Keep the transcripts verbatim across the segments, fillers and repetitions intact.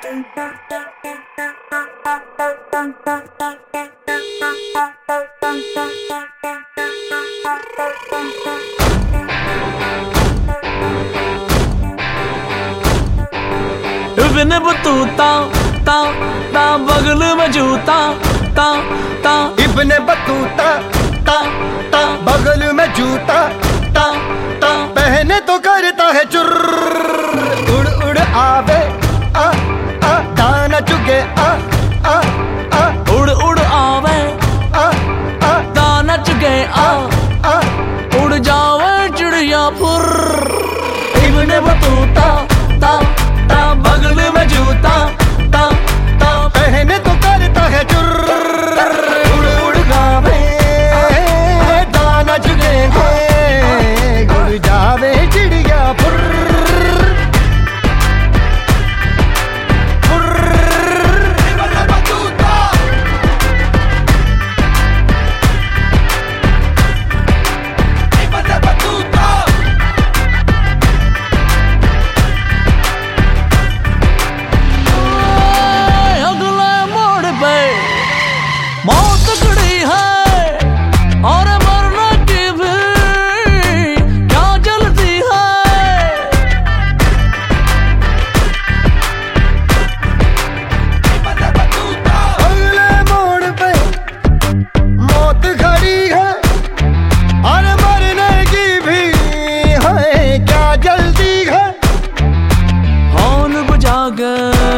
Ibn Battuta ता ता बगल में जूता ता ता इब्ने बतूता ता ता बगल में जूता ता ता पहने तो करता है चुर्र उड़ उड़ आवे आ आ दाना चुगे आ आ आ उड़ उड़ आवे आ आ दाना चुगे आ आ उड़ जावे चिड़िया फुर्र। इब्ने बतूता ता ता बगल में जूता ता ता पहने तो करता है चुर्र उड़ उड़ गावे दाना चुगे उड़ जावे चिड़िया फुर्र मौत खड़ी है और मरने की भी क्या जल्दी है। अगले मोड़ पे मौत खड़ी है और मरने की भी है क्या जल्दी है। हॉर्न बजा गए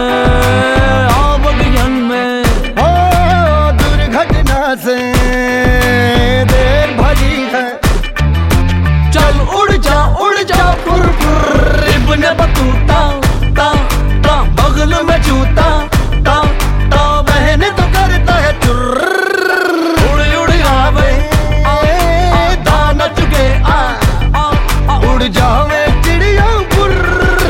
से देर भरी है चल उड़ जा उड़ जा फुर फुर। इब्ने बतूता ता ता बगल में जूता ता ता बहने तो करता है चुर्र उड़ उड़ आवे आ आ दाना चुगे आ आ आ उड़ जावे चिड़िया फुर्र।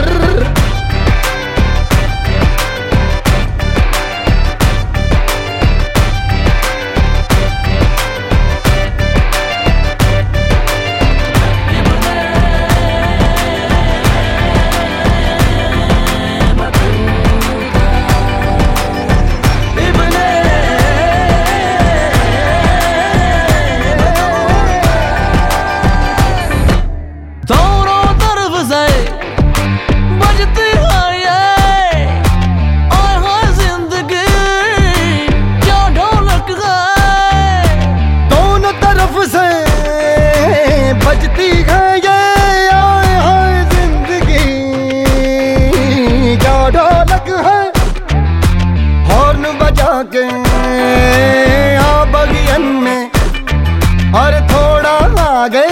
दोनों तरफ से बजती है ये आए हाय जिंदगी क्या ढोलक है। दोनों तरफ से बजती है ये आए हाय जिंदगी क्या ढोलक है। हॉर्न बजा के आ बगियन में और थोड़ा आगे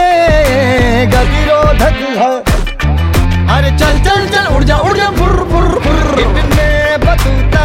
गतिरोधक है। अरे चल चल चल उड़ जा उड़ जा फुर फुर फुर। Ibn Battuta